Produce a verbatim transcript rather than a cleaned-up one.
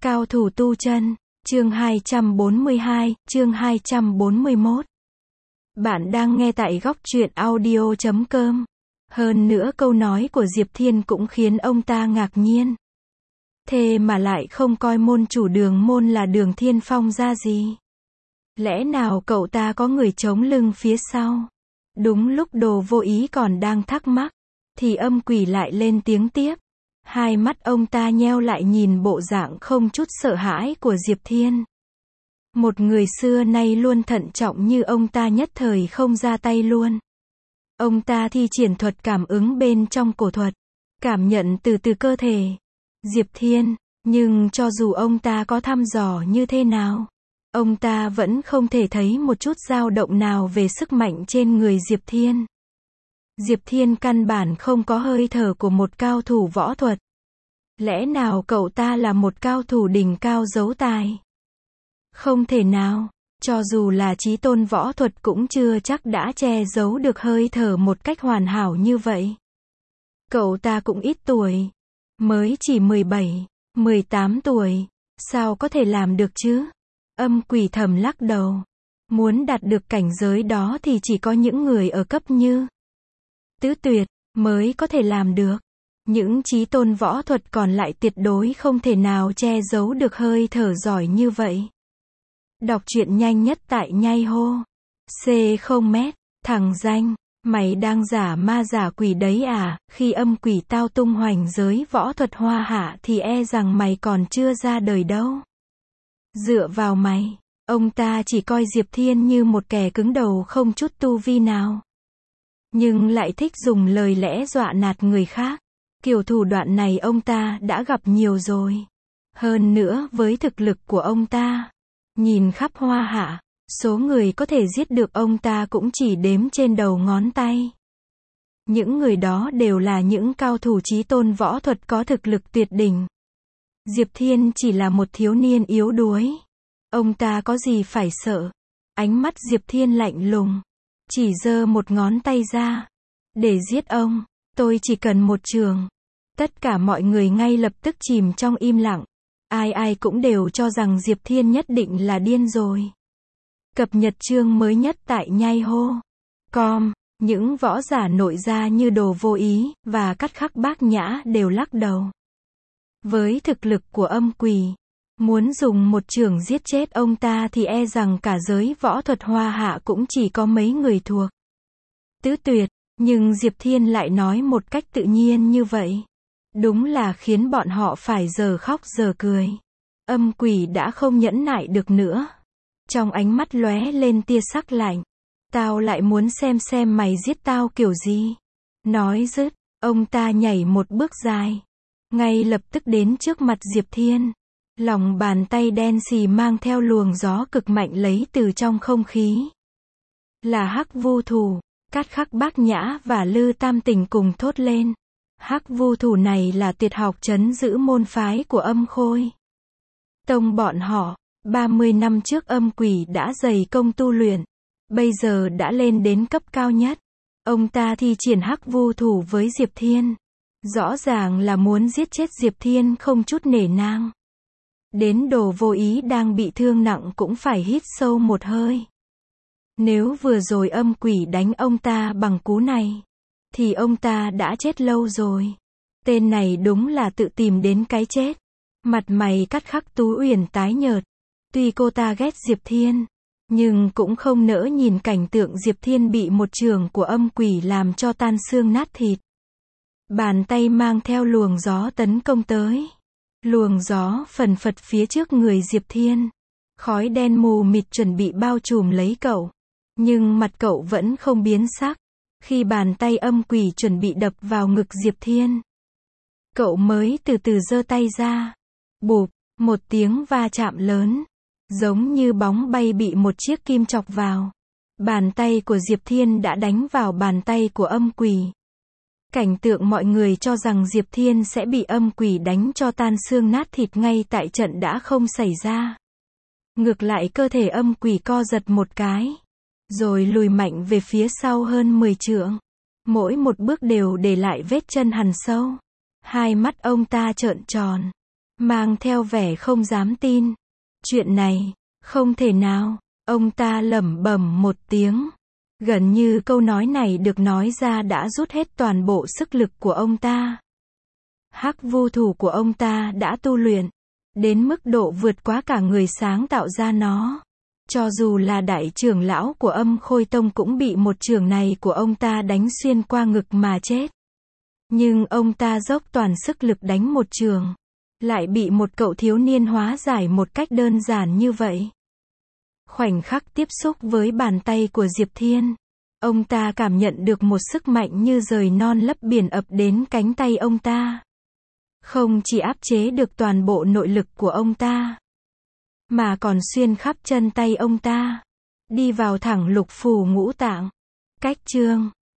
Cao thủ tu chân, chương hai trăm bốn mươi hai, chương hai trăm bốn mươi mốt. Bạn đang nghe tại góc truyện audio chấm com. Hơn nữa câu nói của Diệp Thiên cũng khiến ông ta ngạc nhiên. Thế mà lại không coi môn chủ Đường môn là Đường Thiên Phong ra gì? Lẽ nào cậu ta có người chống lưng phía sau? Đúng lúc Đồ Vô Ý còn đang thắc mắc, thì âm quỷ lại lên tiếng tiếp. Hai mắt ông ta nheo lại nhìn bộ dạng không chút sợ hãi của Diệp Thiên. Một người xưa nay luôn thận trọng như ông ta nhất thời không ra tay luôn. Ông ta thi triển thuật cảm ứng bên trong cổ thuật, cảm nhận từ từ cơ thể Diệp Thiên, nhưng cho dù ông ta có thăm dò như thế nào, ông ta vẫn không thể thấy một chút dao động nào về sức mạnh trên người Diệp Thiên. Diệp Thiên căn bản không có hơi thở của một cao thủ võ thuật. Lẽ nào cậu ta là một cao thủ đỉnh cao giấu tài? Không thể nào, cho dù là chí tôn võ thuật cũng chưa chắc đã che giấu được hơi thở một cách hoàn hảo như vậy. Cậu ta cũng ít tuổi, mới chỉ mười bảy, mười tám tuổi, sao có thể làm được chứ? Âm quỷ thầm lắc đầu. Muốn đạt được cảnh giới đó thì chỉ có những người ở cấp như Tứ Tuyệt mới có thể làm được. Những chí tôn võ thuật còn lại tuyệt đối không thể nào che giấu được hơi thở giỏi như vậy. Đọc truyện nhanh nhất tại nhai hô. C không mét, thằng danh, mày đang giả ma giả quỷ đấy à? Khi âm quỷ tao tung hoành giới võ thuật hoa hạ thì e rằng mày còn chưa ra đời đâu. Dựa vào mày, ông ta chỉ coi Diệp Thiên như một kẻ cứng đầu không chút tu vi nào. Nhưng lại thích dùng lời lẽ dọa nạt người khác. Kiểu thủ đoạn này ông ta đã gặp nhiều rồi. Hơn nữa với thực lực của ông ta, nhìn khắp hoa hạ, số người có thể giết được ông ta cũng chỉ đếm trên đầu ngón tay. Những người đó đều là những cao thủ chí tôn võ thuật có thực lực tuyệt đỉnh. Diệp Thiên chỉ là một thiếu niên yếu đuối. Ông ta có gì phải sợ? Ánh mắt Diệp Thiên lạnh lùng, chỉ giơ một ngón tay ra. Để giết ông, tôi chỉ cần một trường. Tất cả mọi người ngay lập tức chìm trong im lặng. Ai ai cũng đều cho rằng Diệp Thiên nhất định là điên rồi. Cập nhật chương mới nhất tại nhai hô. Com, những võ giả nội gia như Đồ Vô Ý và Cắt Khắc Bác Nhã đều lắc đầu. Với thực lực của âm quỷ, muốn dùng một chưởng giết chết ông ta thì e rằng cả giới võ thuật hoa hạ cũng chỉ có mấy người thuộc Tứ Tuyệt. Nhưng Diệp Thiên lại nói một cách tự nhiên như vậy. Đúng là khiến bọn họ phải giờ khóc giờ cười. Âm quỷ đã không nhẫn nại được nữa. Trong ánh mắt lóe lên tia sắc lạnh. Tao lại muốn xem xem mày giết tao kiểu gì. Nói dứt, ông ta nhảy một bước dài. Ngay lập tức đến trước mặt Diệp Thiên. Lòng bàn tay đen xì mang theo luồng gió cực mạnh lấy từ trong không khí. Là Hắc Vu Thủ. Cát Khắc Bác Nhã và Lư Tam Tình cùng thốt lên. Hắc Vu Thủ này là tuyệt học trấn giữ môn phái của Âm Khôi tông bọn họ. ba mươi năm trước âm quỷ đã dày công tu luyện, bây giờ đã lên đến cấp cao nhất. Ông ta thi triển Hắc Vu Thủ với Diệp Thiên. Rõ ràng là muốn giết chết Diệp Thiên không chút nể nang. Đến Đồ Vô Ý đang bị thương nặng cũng phải hít sâu một hơi. Nếu vừa rồi âm quỷ đánh ông ta bằng cú này, thì ông ta đã chết lâu rồi. Tên này đúng là tự tìm đến cái chết. Mặt mày Cắt Khắc Tú Uyển tái nhợt. Tuy cô ta ghét Diệp Thiên, nhưng cũng không nỡ nhìn cảnh tượng Diệp Thiên bị một chưởng của âm quỷ làm cho tan xương nát thịt. Bàn tay mang theo luồng gió tấn công tới. Luồng gió phần phật phía trước người Diệp Thiên. Khói đen mù mịt chuẩn bị bao trùm lấy cậu. Nhưng mặt cậu vẫn không biến sắc. Khi bàn tay âm quỷ chuẩn bị đập vào ngực Diệp Thiên, cậu mới từ từ giơ tay ra. Bụp, một tiếng va chạm lớn. Giống như bóng bay bị một chiếc kim chọc vào. Bàn tay của Diệp Thiên đã đánh vào bàn tay của âm quỷ. Cảnh tượng mọi người cho rằng Diệp Thiên sẽ bị âm quỷ đánh cho tan xương nát thịt ngay tại trận đã không xảy ra. Ngược lại cơ thể âm quỷ co giật một cái, rồi lùi mạnh về phía sau hơn mười trượng. Mỗi một bước đều để lại vết chân hằn sâu. Hai mắt ông ta trợn tròn. mang theo vẻ không dám tin. Chuyện này, không thể nào, ông ta lẩm bẩm một tiếng. Gần như câu nói này được nói ra đã rút hết toàn bộ sức lực của ông ta. Hắc vu thủ của ông ta đã tu luyện đến mức độ vượt quá cả người sáng tạo ra nó. Cho dù là đại trưởng lão của Âm Khôi Tông cũng bị một chưởng này của ông ta đánh xuyên qua ngực mà chết. Nhưng ông ta dốc toàn sức lực đánh một chưởng, lại bị một cậu thiếu niên hóa giải một cách đơn giản như vậy. Khoảnh khắc tiếp xúc với bàn tay của Diệp Thiên, ông ta cảm nhận được một sức mạnh như rời non lấp biển ập đến cánh tay ông ta. Không chỉ áp chế được toàn bộ nội lực của ông ta, mà còn xuyên khắp chân tay ông ta, đi vào thẳng lục phủ ngũ tạng. Cách chương